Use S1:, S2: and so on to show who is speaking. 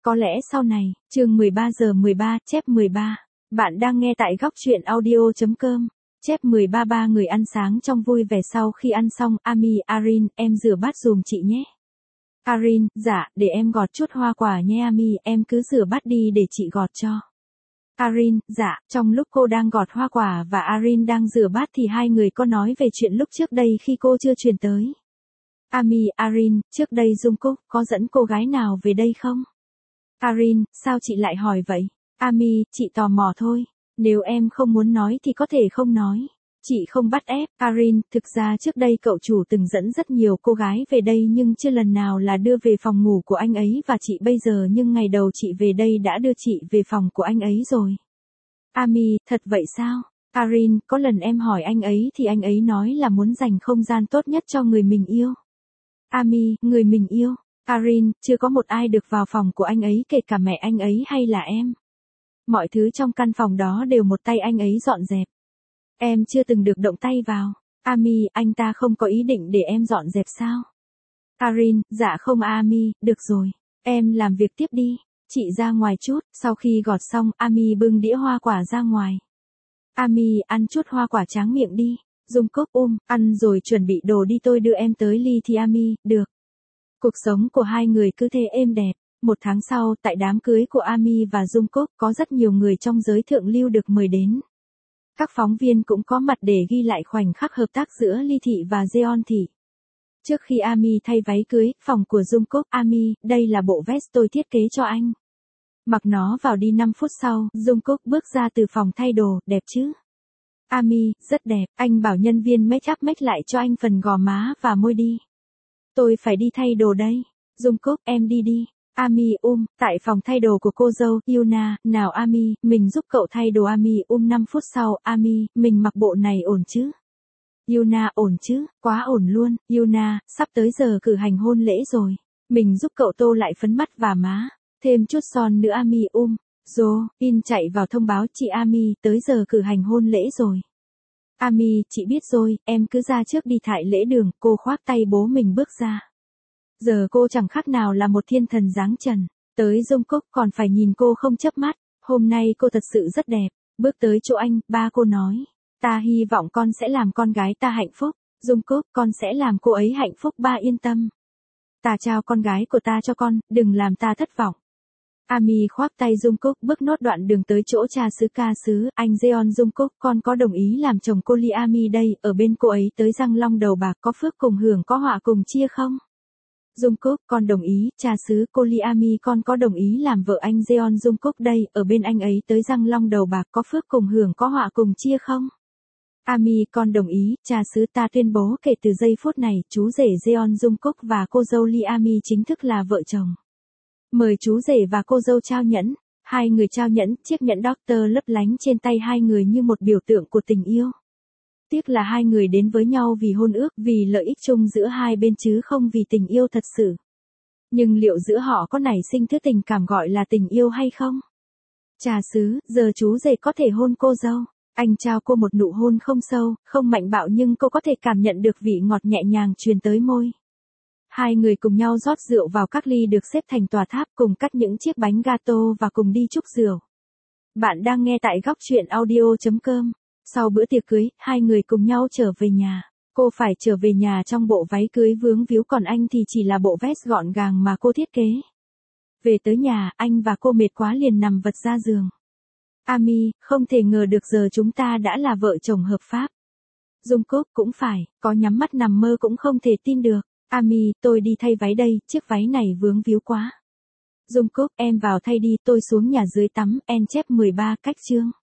S1: Có lẽ sau này, chương 13 giờ 13, chép 13. Bạn đang nghe tại góc truyện audio.com. Chép 13 ba người ăn sáng trong vui vẻ sau khi ăn xong. Ami, Arin, em rửa bát dùm chị nhé. Arin, dạ, để em gọt chút hoa quả nhé Ami, em cứ rửa bát đi để chị gọt cho. Arin, dạ, trong lúc cô đang gọt hoa quả và Arin đang rửa bát thì hai người có nói về chuyện lúc trước đây khi cô chưa chuyển tới. Ami, Arin, trước đây Jungkook có dẫn cô gái nào về đây không? Arin, sao chị lại hỏi vậy? Ami, chị tò mò thôi. Nếu em không muốn nói thì có thể không nói. Chị không bắt ép. Arin, thực ra trước đây cậu chủ từng dẫn rất nhiều cô gái về đây nhưng chưa lần nào là đưa về phòng ngủ của anh ấy và chị bây giờ, nhưng ngày đầu chị về đây đã đưa chị về phòng của anh ấy rồi. Ami, thật vậy sao? Arin, có lần em hỏi anh ấy thì anh ấy nói là muốn dành không gian tốt nhất cho người mình yêu. Ami, người mình yêu. Arin, chưa có một ai được vào phòng của anh ấy kể cả mẹ anh ấy hay là em. Mọi thứ trong căn phòng đó đều một tay anh ấy dọn dẹp. Em chưa từng được động tay vào. Ami, anh ta không có ý định để em dọn dẹp sao? Arin, dạ không Ami, được rồi. Em làm việc tiếp đi. Chị ra ngoài chút. Sau khi gọt xong, Ami bưng đĩa hoa quả ra ngoài. Ami, ăn chút hoa quả tráng miệng đi. Jungkook, ăn rồi chuẩn bị đồ đi, tôi đưa em tới ly thì Ami, được. Cuộc sống của hai người cứ thế êm đẹp. Một tháng sau, tại đám cưới của Ami và Jungkook, có rất nhiều người trong giới thượng lưu được mời đến. Các phóng viên cũng có mặt để ghi lại khoảnh khắc hợp tác giữa Lee Thị và Jeon Thị. Trước khi Ami thay váy cưới, phòng của Jungkook, Ami, đây là bộ vest tôi thiết kế cho anh. Mặc nó vào đi. 5 phút sau, Jungkook bước ra từ phòng thay đồ, đẹp chứ? Ami, rất đẹp, anh bảo nhân viên make up make lại cho anh phần gò má và môi đi. Tôi phải đi thay đồ đây. Jungkook, em đi đi. Ami, tại phòng thay đồ của cô dâu, Yuna, nào Ami, mình giúp cậu thay đồ Ami, 5 phút sau, Ami, mình mặc bộ này ổn chứ? Yuna, ổn chứ, quá ổn luôn. Yuna, sắp tới giờ cử hành hôn lễ rồi. Mình giúp cậu tô lại phấn mắt và má. Thêm chút son nữa Ami, In chạy vào thông báo chị Ami, tới giờ cử hành hôn lễ rồi. Ami, chị biết rồi, em cứ ra trước đi thải lễ đường. Cô khoác tay bố mình bước ra. Giờ cô chẳng khác nào là một thiên thần dáng trần. Tới Jungkook còn phải nhìn cô không chớp mắt. Hôm nay cô thật sự rất đẹp. Bước tới chỗ anh, ba cô nói. Ta hy vọng con sẽ làm con gái ta hạnh phúc. Jungkook, con sẽ làm cô ấy hạnh phúc, ba yên tâm. Ta trao con gái của ta cho con, đừng làm ta thất vọng. Ami khoác tay Jungkook bước nốt đoạn đường tới chỗ cha xứ ca xứ. Anh Jeon, Jungkook, con có đồng ý làm chồng cô Lee Ami đây, ở bên cô ấy tới răng long đầu bạc, có phước cùng hưởng có họa cùng chia không? Jungkook, con đồng ý. Cha xứ cô Lee Ami, con có đồng ý làm vợ anh Jeon. Jungkook đây, ở bên anh ấy tới răng long đầu bạc, có phước cùng hưởng có họa cùng chia không? Ami, con đồng ý. Cha xứ ta tuyên bố kể từ giây phút này, chú rể Jeon Jungkook và cô dâu Lee Ami chính thức là vợ chồng. Mời chú rể và cô dâu trao nhẫn. Hai người trao nhẫn, chiếc nhẫn Doctor lấp lánh trên tay hai người như một biểu tượng của tình yêu. Tiếc là hai người đến với nhau vì hôn ước, vì lợi ích chung giữa hai bên chứ không vì tình yêu thật sự. Nhưng liệu giữa họ có nảy sinh thứ tình cảm gọi là tình yêu hay không? Cha xứ, giờ chú rể có thể hôn cô dâu. Anh trao cô một nụ hôn không sâu, không mạnh bạo nhưng cô có thể cảm nhận được vị ngọt nhẹ nhàng truyền tới môi. Hai người cùng nhau rót rượu vào các ly được xếp thành tòa tháp, cùng cắt những chiếc bánh gato và cùng đi chúc rượu. Bạn đang nghe tại góc truyện audio.com. Sau bữa tiệc cưới, hai người cùng nhau trở về nhà. Cô phải trở về nhà trong bộ váy cưới vướng víu, còn anh thì chỉ là bộ vest gọn gàng mà cô thiết kế. Về tới nhà, anh và cô mệt quá liền nằm vật ra giường. Ami, không thể ngờ được giờ chúng ta đã là vợ chồng hợp pháp. Jungkook, cũng phải, có nhắm mắt nằm mơ cũng không thể tin được. Ami, tôi đi thay váy đây, chiếc váy này vướng víu quá. Jungkook, em vào thay đi, tôi xuống nhà dưới tắm. En chép 13 cách chương.